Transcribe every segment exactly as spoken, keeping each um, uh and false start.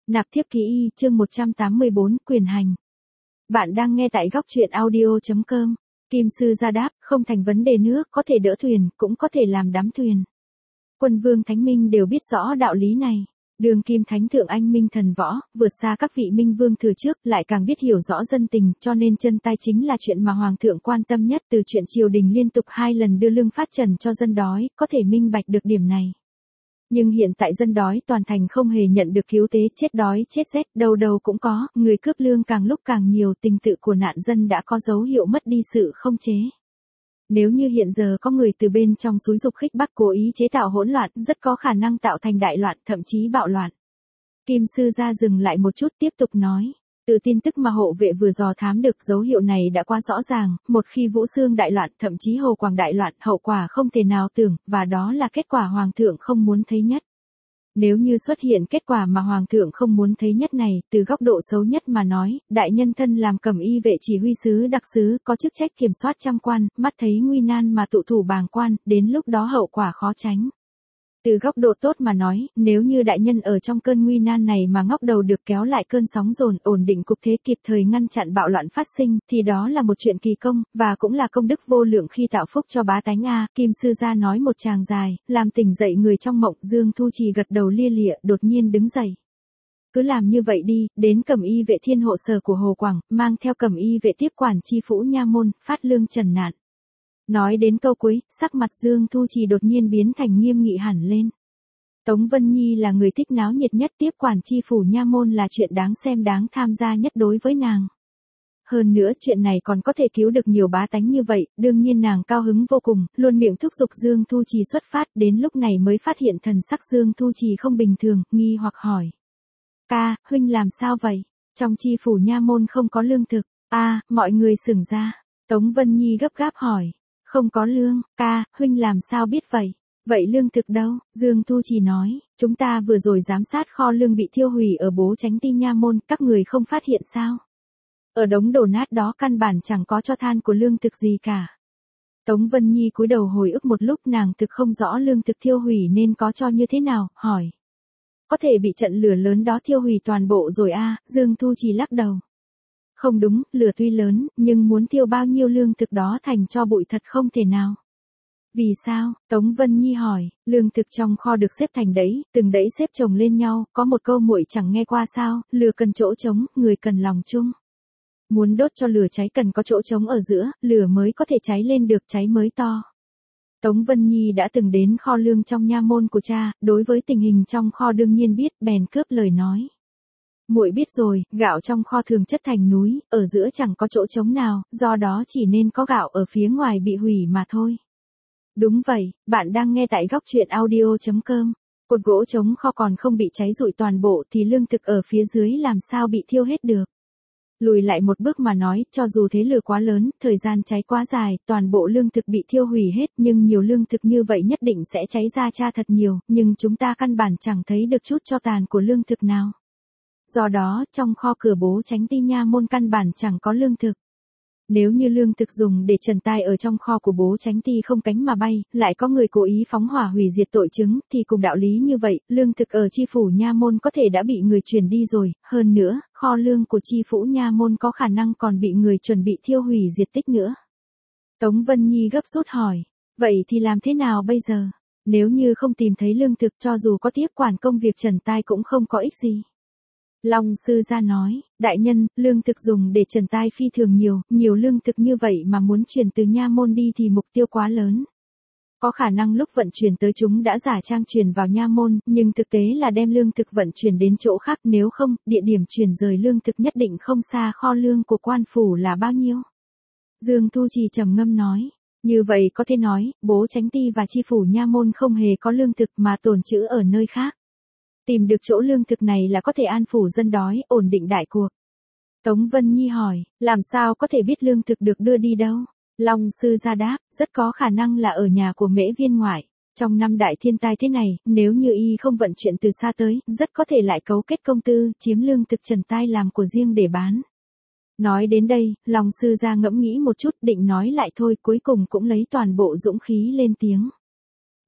Nạp thiếp ký y, chương một trăm tám mươi bốn, quyền hành. Bạn đang nghe tại góc truyện audio.com. Kim sư ra đáp, không thành vấn đề nữa, có thể đỡ thuyền, cũng có thể làm đắm thuyền. Quân vương thánh minh đều biết rõ đạo lý này. Đường kim thánh thượng anh minh thần võ, vượt xa các vị minh vương thừa trước, lại càng biết hiểu rõ dân tình, cho nên chân tay chính là chuyện mà hoàng thượng quan tâm nhất. Từ chuyện triều đình liên tục hai lần đưa lương phát trần cho dân đói, có thể minh bạch được điểm này. Nhưng hiện tại dân đói toàn thành không hề nhận được cứu tế, chết đói, chết rét, đâu đâu cũng có, người cướp lương càng lúc càng nhiều, tình tự của nạn dân đã có dấu hiệu mất đi sự không chế. Nếu như hiện giờ có người từ bên trong xúi dục khích bác cố ý chế tạo hỗn loạn, rất có khả năng tạo thành đại loạn, thậm chí bạo loạn. Kim sư ra dừng lại một chút tiếp tục nói. Từ tin tức mà hộ vệ vừa dò thám được, dấu hiệu này đã quá rõ ràng, một khi Vũ Xương đại loạn, thậm chí Hồ Quảng đại loạn, hậu quả không thể nào tưởng, và đó là kết quả hoàng thượng không muốn thấy nhất. Nếu như xuất hiện kết quả mà hoàng thượng không muốn thấy nhất này, từ góc độ xấu nhất mà nói, đại nhân thân làm cẩm y vệ chỉ huy sứ đặc sứ, có chức trách kiểm soát trăm quan, mắt thấy nguy nan mà tụ thủ bàng quan, đến lúc đó hậu quả khó tránh. Từ góc độ tốt mà nói, nếu như đại nhân ở trong cơn nguy nan này mà ngóc đầu được kéo lại cơn sóng dồn, ổn định cục thế, kịp thời ngăn chặn bạo loạn phát sinh, thì đó là một chuyện kỳ công, và cũng là công đức vô lượng khi tạo phúc cho bá tánh a. Kim sư gia nói một tràng dài, làm tỉnh dậy người trong mộng. Dương Thu Trì gật đầu lia lịa, đột nhiên đứng dậy. Cứ làm như vậy đi, đến cẩm y vệ thiên hộ sở của Hồ Quảng, mang theo cẩm y vệ tiếp quản chi phủ nha môn, phát lương trần nạn. Nói đến câu cuối, sắc mặt Dương Thu Trì đột nhiên biến thành nghiêm nghị hẳn lên. Tống Vân Nhi là người thích náo nhiệt nhất, tiếp quản chi phủ nha môn là chuyện đáng xem đáng tham gia nhất đối với nàng. Hơn nữa chuyện này còn có thể cứu được nhiều bá tánh như vậy, đương nhiên nàng cao hứng vô cùng, luôn miệng thúc giục Dương Thu Trì xuất phát, đến lúc này mới phát hiện thần sắc Dương Thu Trì không bình thường, nghi hoặc hỏi. Ca, huynh làm sao vậy? Trong chi phủ nha môn không có lương thực. A, mọi người sửng ra. Tống Vân Nhi gấp gáp hỏi. Không có lương, ca, huynh làm sao biết vậy? Vậy lương thực đâu? Dương Thu Trì nói, chúng ta vừa rồi giám sát kho lương bị thiêu hủy ở Bố Chánh Ti nha môn, các người không phát hiện sao? Ở đống đổ nát đó căn bản chẳng có cho than của lương thực gì cả. Tống Vân Nhi cúi đầu hồi ức một lúc, nàng thực không rõ lương thực thiêu hủy nên có cho như thế nào, hỏi. Có thể bị trận lửa lớn đó thiêu hủy toàn bộ rồi a. Dương Thu Trì lắc đầu. Không đúng, lửa tuy lớn, nhưng muốn thiêu bao nhiêu lương thực đó thành cho bụi thật không thể nào. Vì sao? Tống Vân Nhi hỏi, lương thực trong kho được xếp thành đẫy, từng đẫy xếp chồng lên nhau, có một câu muội chẳng nghe qua sao, lửa cần chỗ trống, người cần lòng chung. Muốn đốt cho lửa cháy cần có chỗ trống ở giữa, lửa mới có thể cháy lên được, cháy mới to. Tống Vân Nhi đã từng đến kho lương trong nha môn của cha, đối với tình hình trong kho đương nhiên biết, bèn cướp lời nói. Muội biết rồi, gạo trong kho thường chất thành núi, ở giữa chẳng có chỗ trống nào, do đó chỉ nên có gạo ở phía ngoài bị hủy mà thôi. Đúng vậy, bạn đang nghe tại góc truyện audio.com. Cột gỗ trống kho còn không bị cháy rụi toàn bộ thì lương thực ở phía dưới làm sao bị thiêu hết được. Lùi lại một bước mà nói, cho dù thế lửa quá lớn, thời gian cháy quá dài, toàn bộ lương thực bị thiêu hủy hết, nhưng nhiều lương thực như vậy nhất định sẽ cháy ra cha thật nhiều, nhưng chúng ta căn bản chẳng thấy được chút tro tàn của lương thực nào. Do đó, trong kho cửa Bố Chánh Ti nha môn căn bản chẳng có lương thực. Nếu như lương thực dùng để trần tai ở trong kho của Bố Chánh Ti không cánh mà bay, lại có người cố ý phóng hỏa hủy diệt tội chứng, thì cùng đạo lý như vậy, lương thực ở chi phủ nha môn có thể đã bị người chuyển đi rồi, hơn nữa, kho lương của chi phủ nha môn có khả năng còn bị người chuẩn bị thiêu hủy diệt tích nữa. Tống Vân Nhi gấp rút hỏi, vậy thì làm thế nào bây giờ? Nếu như không tìm thấy lương thực, cho dù có tiếp quản công việc trần tai cũng không có ích gì. Long sư gia nói, đại nhân, lương thực dùng để trần tai phi thường nhiều, nhiều lương thực như vậy mà muốn chuyển từ nha môn đi thì mục tiêu quá lớn. Có khả năng lúc vận chuyển tới chúng đã giả trang chuyển vào nha môn, nhưng thực tế là đem lương thực vận chuyển đến chỗ khác, nếu không, địa điểm chuyển rời lương thực nhất định không xa kho lương của quan phủ là bao nhiêu. Dương Thu Trì trầm ngâm nói, như vậy có thể nói, Bố Chánh Ti và chi phủ nha môn không hề có lương thực mà tồn trữ ở nơi khác. Tìm được chỗ lương thực này là có thể an phủ dân đói, ổn định đại cuộc. Tống Vân Nhi hỏi, làm sao có thể biết lương thực được đưa đi đâu? Long sư gia đáp, rất có khả năng là ở nhà của Mễ Viên ngoại. Trong năm đại thiên tai thế này, nếu như y không vận chuyển từ xa tới, rất có thể lại cấu kết công tư, chiếm lương thực trần tai làm của riêng để bán. Nói đến đây, Long sư gia ngẫm nghĩ một chút, định nói lại thôi, cuối cùng cũng lấy toàn bộ dũng khí lên tiếng.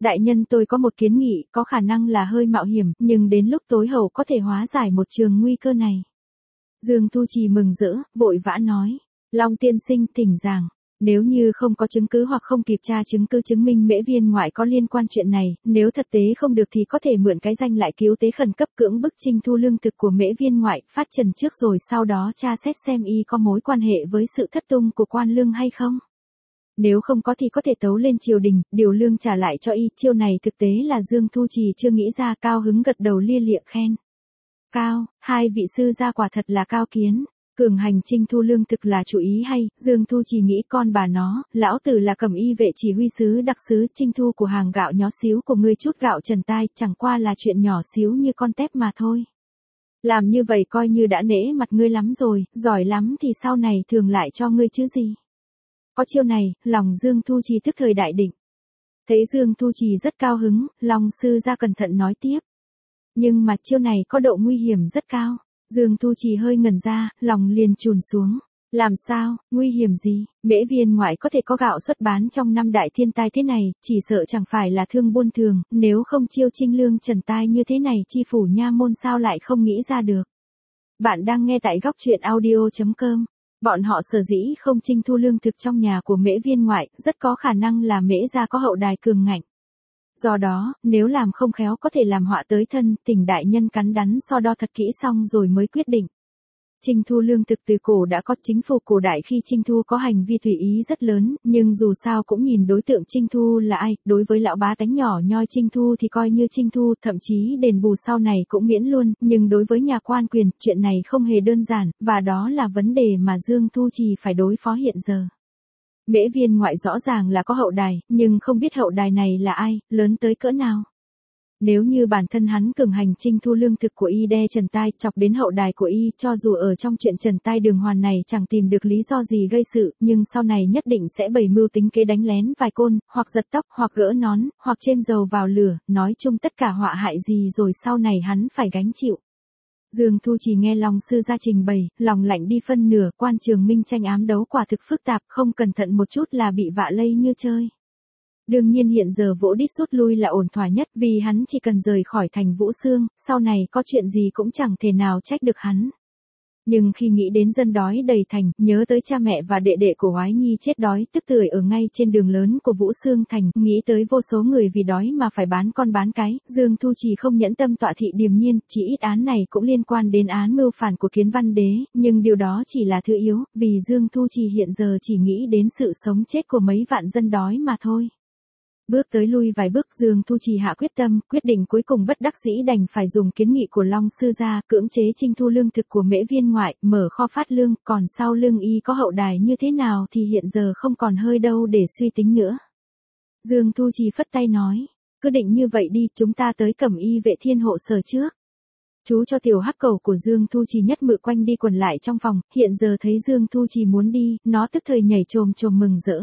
Đại nhân tôi có một kiến nghị, có khả năng là hơi mạo hiểm, nhưng đến lúc tối hậu có thể hóa giải một trường nguy cơ này. Dương Thu Trì mừng rỡ, vội vã nói. Long tiên sinh thỉnh giảng. Nếu như không có chứng cứ hoặc không kịp tra chứng cứ chứng minh Mễ Viên ngoại có liên quan chuyện này, nếu thật tế không được thì có thể mượn cái danh lại cứu tế khẩn cấp cưỡng bức Trinh Thu lương thực của Mễ Viên ngoại, phát trần trước rồi sau đó tra xét xem y có mối quan hệ với sự thất tung của quan lương hay không. Nếu không có thì có thể tấu lên triều đình, điều lương trả lại cho y. Chiêu này thực tế là Dương Thu Trì chưa nghĩ ra, cao hứng gật đầu lia lịa khen. Cao, hai vị sư gia quả thật là cao kiến. Cường hành Trinh Thu lương thực là chủ ý hay, Dương Thu Trì nghĩ con bà nó, lão tử là cẩm y vệ chỉ huy sứ đặc sứ Trinh Thu của hàng gạo nhó xíu của ngươi chút gạo trần tai, chẳng qua là chuyện nhỏ xíu như con tép mà thôi. Làm như vậy coi như đã nể mặt ngươi lắm rồi, giỏi lắm thì sau này thường lại cho ngươi chứ gì. Có chiêu này, lòng Dương Thu Trì tức thời đại định. Thấy Dương Thu Trì rất cao hứng, Long sư gia cẩn thận nói tiếp. Nhưng mà chiêu này có độ nguy hiểm rất cao. Dương Thu Trì hơi ngẩn ra, lòng liền chùn xuống. Làm sao, nguy hiểm gì? Mễ Viên ngoại có thể có gạo xuất bán trong năm đại thiên tai thế này, chỉ sợ chẳng phải là thương buôn thường, nếu không chiêu trinh lương trần tai như thế này chi phủ nha môn sao lại không nghĩ ra được. Bạn đang nghe tại góc truyện audio chấm com. Bọn họ sở dĩ không trinh thu lương thực trong nhà của Mễ Viên ngoại, rất có khả năng là Mễ gia có hậu đài cường ngạnh. Do đó, nếu làm không khéo có thể làm họa tới thân, Tỉnh đại nhân cắn đắn so đo thật kỹ xong rồi mới quyết định. Trinh thu lương thực từ cổ đã có, chính phủ cổ đại khi trinh thu có hành vi tùy ý rất lớn, nhưng dù sao cũng nhìn đối tượng trinh thu là ai, đối với lão bá tánh nhỏ nhoi trinh thu thì coi như trinh thu, thậm chí đền bù sau này cũng miễn luôn, nhưng đối với nhà quan quyền, chuyện này không hề đơn giản, và đó là vấn đề mà Dương Thu Trì phải đối phó hiện giờ. Mễ Viên ngoại rõ ràng là có hậu đài, nhưng không biết hậu đài này là ai, lớn tới cỡ nào. Nếu như bản thân hắn cường hành trinh thu lương thực của y đe trần tai chọc đến hậu đài của y, cho dù ở trong chuyện trần tai đường hoàn này chẳng tìm được lý do gì gây sự, nhưng sau này nhất định sẽ bày mưu tính kế đánh lén vài côn, hoặc giật tóc, hoặc gỡ nón, hoặc chêm dầu vào lửa, nói chung tất cả họa hại gì rồi sau này hắn phải gánh chịu. Dương Thu Trì nghe Long sư gia trình bày, lòng lạnh đi phân nửa, quan trường minh tranh ám đấu quả thực phức tạp, không cẩn thận một chút là bị vạ lây như chơi. Đương nhiên hiện giờ vỗ đít rút lui là ổn thỏa nhất, vì hắn chỉ cần rời khỏi thành Vũ Xương, sau này có chuyện gì cũng chẳng thể nào trách được hắn. Nhưng khi nghĩ đến dân đói đầy thành, nhớ tới cha mẹ và đệ đệ của Hoái Nhi chết đói tức tưởi ở ngay trên đường lớn của Vũ Xương thành, nghĩ tới vô số người vì đói mà phải bán con bán cái, Dương Thu Trì không nhẫn tâm tọa thị điềm nhiên, chỉ ít án này cũng liên quan đến án mưu phản của Kiến Văn Đế, nhưng điều đó chỉ là thứ yếu, vì Dương Thu Trì hiện giờ chỉ nghĩ đến sự sống chết của mấy vạn dân đói mà thôi. Bước tới lui vài bước, Dương Thu Trì hạ quyết tâm, quyết định cuối cùng bất đắc dĩ đành phải dùng kiến nghị của Long sư gia, cưỡng chế trinh thu lương thực của Mễ Viên ngoại, mở kho phát lương, còn sau lương y có hậu đài như thế nào thì hiện giờ không còn hơi đâu để suy tính nữa. Dương Thu Trì phất tay nói, cứ định như vậy đi, chúng ta tới Cẩm Y vệ Thiên hộ sở trước. Chú cho tiểu hắc cầu của Dương Thu Trì nhất mự quanh đi quẩn lại trong phòng, hiện giờ thấy Dương Thu Trì muốn đi, nó tức thời nhảy chồm chồm mừng rỡ.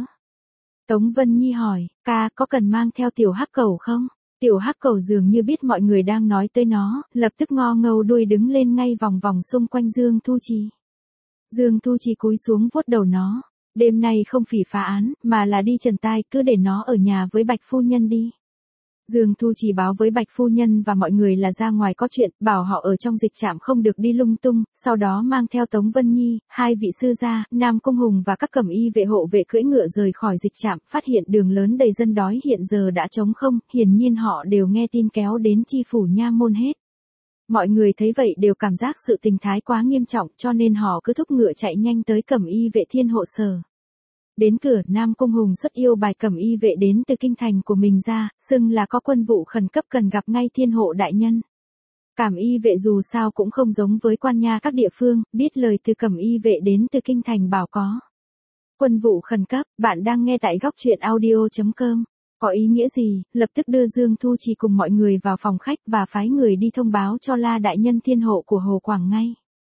Tống Vân Nhi hỏi, ca có cần mang theo tiểu hắc cầu không? Tiểu hắc cầu dường như biết mọi người đang nói tới nó, lập tức ngo ngâu đuôi đứng lên ngay vòng vòng xung quanh Dương Thu Trì. Dương Thu Trì cúi xuống vuốt đầu nó, đêm nay không phỉ phá án, mà là đi trần tai, cứ để nó ở nhà với Bạch phu nhân đi. Dương Thu Trì báo với Bạch phu nhân và mọi người là ra ngoài có chuyện, bảo họ ở trong dịch trạm không được đi lung tung, sau đó mang theo Tống Vân Nhi, hai vị sư gia, Nam Cung Hùng và các cẩm y vệ hộ vệ cưỡi ngựa rời khỏi dịch trạm, phát hiện đường lớn đầy dân đói hiện giờ đã trống không, hiển nhiên họ đều nghe tin kéo đến chi phủ nha môn hết. Mọi người thấy vậy đều cảm giác sự tình thái quá nghiêm trọng, cho nên họ cứ thúc ngựa chạy nhanh tới Cẩm Y vệ Thiên hộ sở. Đến cửa, Nam Cung Hùng xuất yêu bài Cẩm Y vệ đến từ kinh thành của mình ra, xưng là có quân vụ khẩn cấp cần gặp ngay Thiên hộ đại nhân. Cẩm Y vệ dù sao cũng không giống với quan nha các địa phương, biết lời từ Cẩm Y vệ đến từ kinh thành bảo có quân vụ khẩn cấp. Bạn đang nghe tại góc truyện audio chấm com. Có ý nghĩa gì? Lập tức đưa Dương Thu Trì cùng mọi người vào phòng khách và phái người đi thông báo cho La đại nhân Thiên hộ của Hồ Quảng ngay.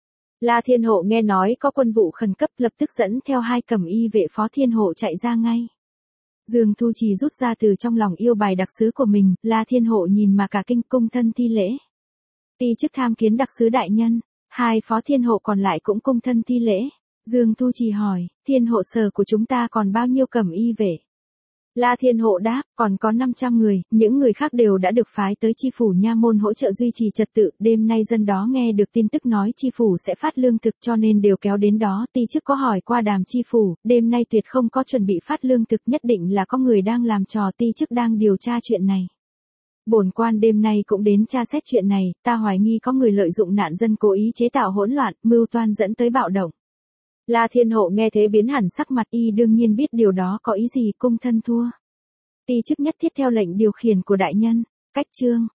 La Thiên hộ nghe nói có quân vụ khẩn cấp, lập tức dẫn theo hai Cẩm Y vệ phó Thiên hộ chạy ra ngay. Dương Thu Trì rút ra từ trong lòng yêu bài đặc sứ của mình, La Thiên hộ nhìn mà cả kinh, cung thân thi lễ. Ti chức tham kiến đặc sứ đại nhân, hai phó Thiên hộ còn lại cũng cung thân thi lễ. Dương Thu Trì hỏi, Thiên hộ sở của chúng ta còn bao nhiêu Cẩm Y vệ? La Thiên Hộ đáp, còn có năm trăm người, những người khác đều đã được phái tới chi phủ nha môn hỗ trợ duy trì trật tự, đêm nay dân đó nghe được tin tức nói chi phủ sẽ phát lương thực cho nên đều kéo đến đó, ti chức có hỏi qua Đàm chi phủ, đêm nay tuyệt không có chuẩn bị phát lương thực, nhất định là có người đang làm trò, ti chức đang điều tra chuyện này. Bổn quan đêm nay cũng đến tra xét chuyện này, ta hoài nghi có người lợi dụng nạn dân cố ý chế tạo hỗn loạn, mưu toan dẫn tới bạo động. La Thiên Hộ nghe thế biến hẳn sắc mặt, y đương nhiên biết điều đó có ý gì, cung thân thua. Ti chức nhất thiết theo lệnh điều khiển của đại nhân. Cách chương